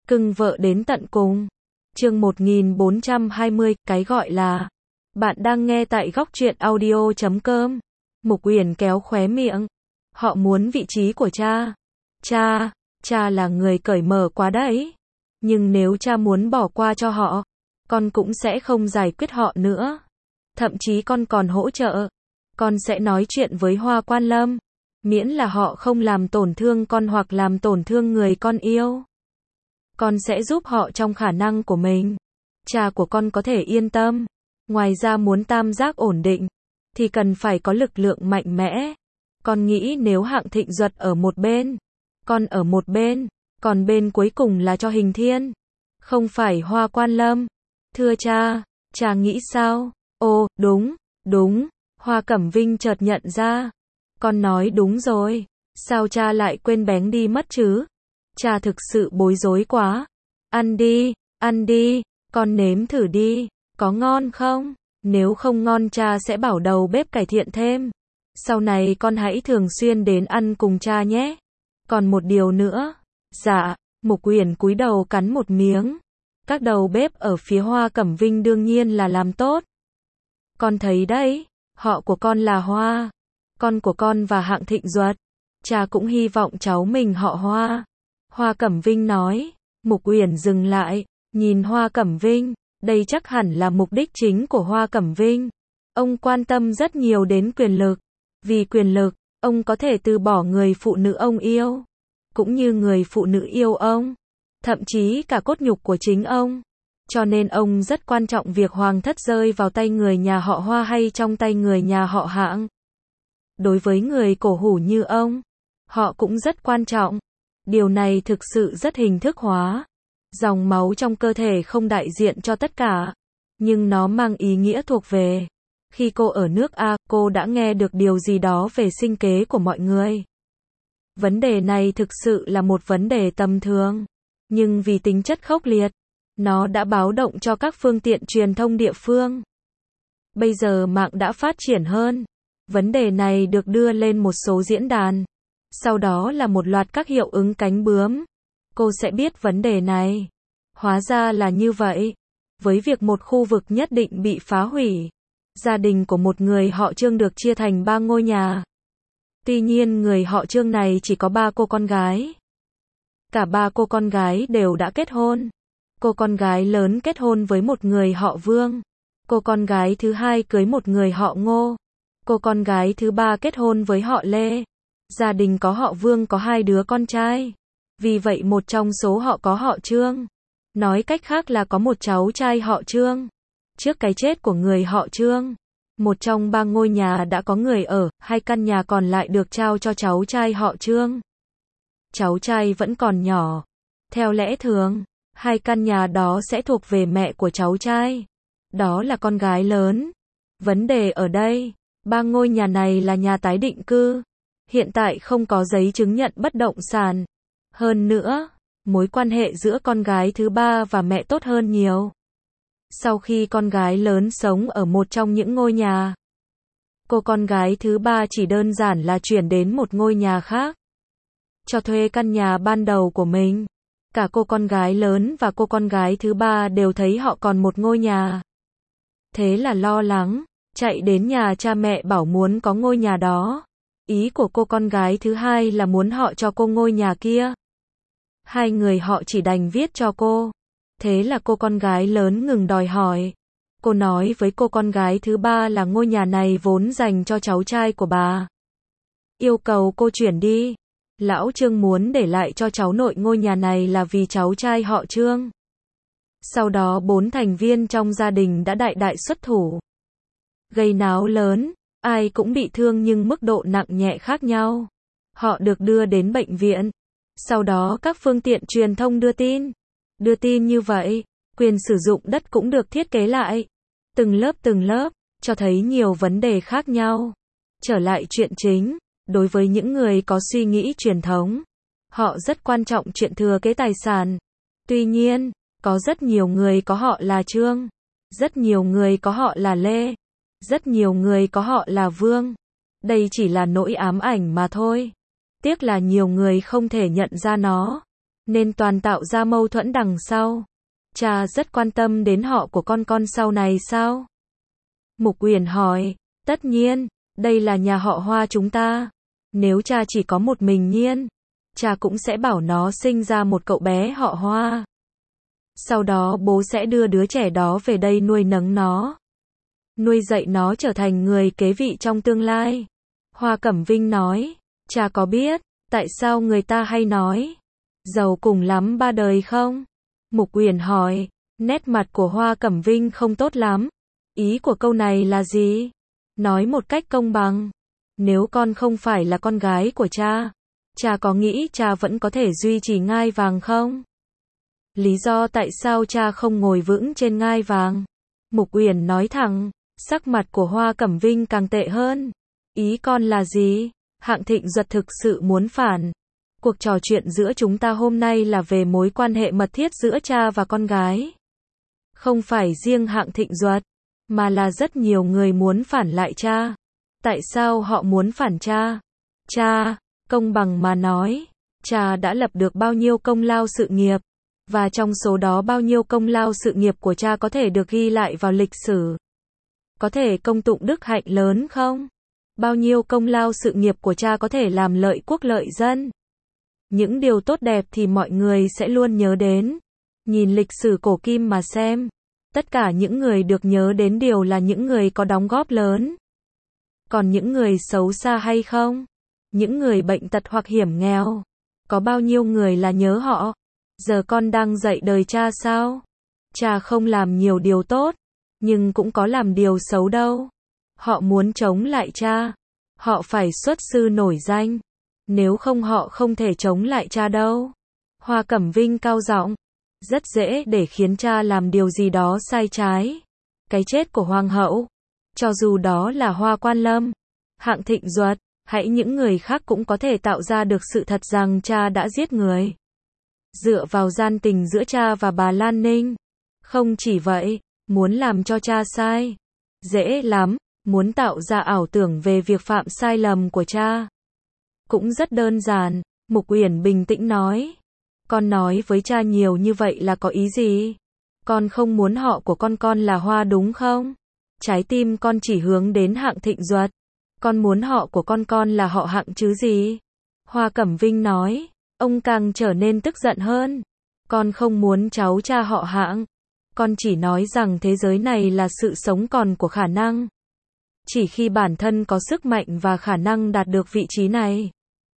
cưng vợ đến tận cùng. Chương 1420, cái gọi là. Bạn đang nghe tại góc truyện audio.com. Mục Uyển kéo khóe miệng. Họ muốn vị trí của cha. Cha là người cởi mở quá đấy. Nhưng nếu cha muốn bỏ qua cho họ, con cũng sẽ không giải quyết họ nữa. Thậm chí con còn hỗ trợ. Con sẽ nói chuyện với Hoa Quan Lâm. Miễn là họ không làm tổn thương con hoặc làm tổn thương người con yêu. Con sẽ giúp họ trong khả năng của mình. Cha của con có thể yên tâm. Ngoài ra muốn tam giác ổn định, thì cần phải có lực lượng mạnh mẽ. Con nghĩ nếu Hạng Thịnh Duật ở một bên, con ở một bên, còn bên cuối cùng là cho Hình Thiên. Không phải Hoa Quan Lâm. Thưa cha nghĩ sao? Ồ, đúng. Hoa Cẩm Vinh chợt nhận ra. Con nói đúng rồi. Sao cha lại quên bén đi mất chứ? Cha thực sự bối rối quá. Ăn đi, con nếm thử đi. Có ngon không? Nếu không ngon cha sẽ bảo đầu bếp cải thiện thêm. Sau này con hãy thường xuyên đến ăn cùng cha nhé. Còn một điều nữa. Dạ, Mục Uyển cúi đầu cắn một miếng. Các đầu bếp ở phía Hoa Cẩm Vinh đương nhiên là làm tốt. Con thấy đấy, họ của con là Hoa. Con của con và Hạng Thịnh Duật. Cha cũng hy vọng cháu mình họ Hoa. Hoa Cẩm Vinh nói. Mục Uyển dừng lại, nhìn Hoa Cẩm Vinh. Đây chắc hẳn là mục đích chính của Hoa Cẩm Vinh. Ông quan tâm rất nhiều đến quyền lực. Vì quyền lực, ông có thể từ bỏ người phụ nữ ông yêu. Cũng như người phụ nữ yêu ông. Thậm chí cả cốt nhục của chính ông. Cho nên ông rất quan trọng việc hoàng thất rơi vào tay người nhà họ Hoa hay trong tay người nhà họ Hạng. Đối với người cổ hủ như ông, họ cũng rất quan trọng. Điều này thực sự rất hình thức hóa. Dòng máu trong cơ thể không đại diện cho tất cả, nhưng nó mang ý nghĩa thuộc về. Khi cô ở nước A, cô đã nghe được điều gì đó về sinh kế của mọi người. Vấn đề này thực sự là một vấn đề tầm thường, nhưng vì tính chất khốc liệt, nó đã báo động cho các phương tiện truyền thông địa phương. Bây giờ mạng đã phát triển hơn. Vấn đề này được đưa lên một số diễn đàn. Sau đó là một loạt các hiệu ứng cánh bướm. Cô sẽ biết vấn đề này. Hóa ra là như vậy. Với việc một khu vực nhất định bị phá hủy, gia đình của một người họ Trương được chia thành 3 ngôi nhà. Tuy nhiên người họ Trương này chỉ có 3 cô con gái. Cả 3 cô con gái đều đã kết hôn. Cô con gái lớn kết hôn với một người họ Vương. Cô con gái thứ hai cưới một người họ Ngô. Cô con gái thứ ba kết hôn với họ Lê. Gia đình có họ Vương có 2 đứa con trai. Vì vậy một trong số họ có họ Trương. Nói cách khác là có một cháu trai họ Trương. Trước cái chết của người họ Trương, một trong 3 ngôi nhà đã có người ở, 2 căn nhà còn lại được trao cho cháu trai họ Trương. Cháu trai vẫn còn nhỏ. Theo lẽ thường, 2 căn nhà đó sẽ thuộc về mẹ của cháu trai. Đó là con gái lớn. Vấn đề ở đây, 3 ngôi nhà này là nhà tái định cư. Hiện tại không có giấy chứng nhận bất động sản. Hơn nữa, mối quan hệ giữa con gái thứ 3 và mẹ tốt hơn nhiều. Sau khi con gái lớn sống ở một trong những ngôi nhà, cô con gái thứ 3 chỉ đơn giản là chuyển đến một ngôi nhà khác, cho thuê căn nhà ban đầu của mình. Cả cô con gái lớn và cô con gái thứ 3 đều thấy họ còn một ngôi nhà. Thế là lo lắng, chạy đến nhà cha mẹ bảo muốn có ngôi nhà đó. Ý của cô con gái thứ 2 là muốn họ cho cô ngôi nhà kia. 2 người họ chỉ đành viết cho cô. Thế là cô con gái lớn ngừng đòi hỏi. Cô nói với cô con gái thứ 3 là ngôi nhà này vốn dành cho cháu trai của bà. Yêu cầu cô chuyển đi. Lão Trương muốn để lại cho cháu nội ngôi nhà này là vì cháu trai họ Trương. Sau đó 4 thành viên trong gia đình đã đại xuất thủ. Gây náo lớn, ai cũng bị thương nhưng mức độ nặng nhẹ khác nhau. Họ được đưa đến bệnh viện. Sau đó các phương tiện truyền thông đưa tin. Đưa tin như vậy, quyền sử dụng đất cũng được thiết kế lại. Từng lớp, cho thấy nhiều vấn đề khác nhau. Trở lại chuyện chính, đối với những người có suy nghĩ truyền thống, họ rất quan trọng chuyện thừa kế tài sản. Tuy nhiên, có rất nhiều người có họ là Trương. Rất nhiều người có họ là Lê. Rất nhiều người có họ là Vương. Đây chỉ là nỗi ám ảnh mà thôi. Tiếc là nhiều người không thể nhận ra nó. nên toàn tạo ra mâu thuẫn đằng sau. Cha rất quan tâm đến họ của con sau này sao? Mục Uyển hỏi, tất nhiên, đây là nhà họ Hoa chúng ta. Nếu cha chỉ có một mình Nhiên, cha cũng sẽ bảo nó sinh ra một cậu bé họ Hoa. Sau đó bố sẽ đưa đứa trẻ đó về đây nuôi nấng nó. Nuôi dạy nó trở thành người kế vị trong tương lai. Hoa Cẩm Vinh nói, cha có biết, tại sao người ta hay nói, giàu cùng lắm ba đời không? Mục Uyển hỏi, nét mặt của Hoa Cẩm Vinh không tốt lắm. Ý của câu này là gì? Nói một cách công bằng. Nếu con không phải là con gái của cha, cha có nghĩ cha vẫn có thể duy trì ngai vàng không? Lý do tại sao cha không ngồi vững trên ngai vàng? Mục Uyển nói thẳng, sắc mặt của Hoa Cẩm Vinh càng tệ hơn. Ý con là gì? Hạng Thịnh Duật thực sự muốn phản. Cuộc trò chuyện giữa chúng ta hôm nay là về mối quan hệ mật thiết giữa cha và con gái. Không phải riêng Hạng Thịnh Duật, mà là rất nhiều người muốn phản lại cha. Tại sao họ muốn phản cha? Cha, công bằng mà nói, cha đã lập được bao nhiêu công lao sự nghiệp, và trong số đó bao nhiêu công lao sự nghiệp của cha có thể được ghi lại vào lịch sử? Có thể công tụng đức hạnh lớn không? Bao nhiêu công lao sự nghiệp của cha có thể làm lợi quốc lợi dân? Những điều tốt đẹp thì mọi người sẽ luôn nhớ đến. Nhìn lịch sử cổ kim mà xem, tất cả những người được nhớ đến đều là những người có đóng góp lớn. Còn những người xấu xa hay không? Những người bệnh tật hoặc hiểm nghèo, có bao nhiêu người là nhớ họ? Giờ con đang dạy đời cha sao? Cha không làm nhiều điều tốt, nhưng cũng có làm điều xấu đâu. Họ muốn chống lại cha, họ phải xuất sư nổi danh. Nếu không họ không thể chống lại cha đâu. Hoa Cẩm Vinh cao giọng, rất dễ để khiến cha làm điều gì đó sai trái. Cái chết của hoàng hậu, cho dù đó là Hoa Quan Lâm, Hạng Thịnh Duật, hãy những người khác cũng có thể tạo ra được sự thật rằng cha đã giết người. Dựa vào gian tình giữa cha và bà Lan Ninh. Không chỉ vậy, muốn làm cho cha sai, dễ lắm, muốn tạo ra ảo tưởng về việc phạm sai lầm của cha. Cũng rất đơn giản, Mục Uyển bình tĩnh nói. Con nói với cha nhiều như vậy là có ý gì? Con không muốn họ của con là Hoa đúng không? Trái tim con chỉ hướng đến Hạng Thịnh Duật. Con muốn họ của con là họ Hạng chứ gì? Hoa Cẩm Vinh nói. Ông càng trở nên tức giận hơn. Con không muốn cháu cha họ Hạng. Con chỉ nói rằng thế giới này là sự sống còn của khả năng. Chỉ khi bản thân có sức mạnh và khả năng đạt được vị trí này,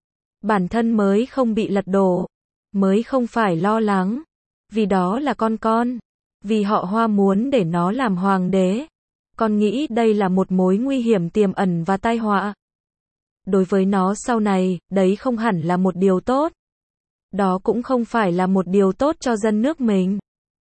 bản thân mới không bị lật đổ, mới không phải lo lắng. Vì đó là con. Vì họ Hoa muốn để nó làm hoàng đế. Con nghĩ đây là một mối nguy hiểm tiềm ẩn và tai họa. Đối với nó sau này, đấy không hẳn là một điều tốt. Đó cũng không phải là một điều tốt cho dân nước mình.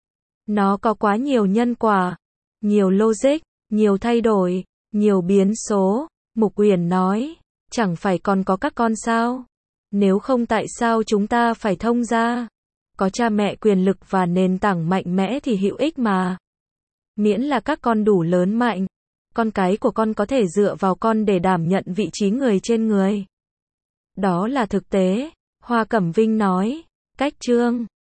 Nó có quá nhiều nhân quả, nhiều logic, nhiều thay đổi, nhiều biến số. Mục Uyển nói, chẳng phải còn có các con sao? Nếu không tại sao chúng ta phải thông gia? Có cha mẹ quyền lực và nền tảng mạnh mẽ thì hữu ích mà. Miễn là các con đủ lớn mạnh, con cái của con có thể dựa vào con để đảm nhận vị trí người trên người. Đó là thực tế, Hoa Cẩm Vinh nói. Cách chương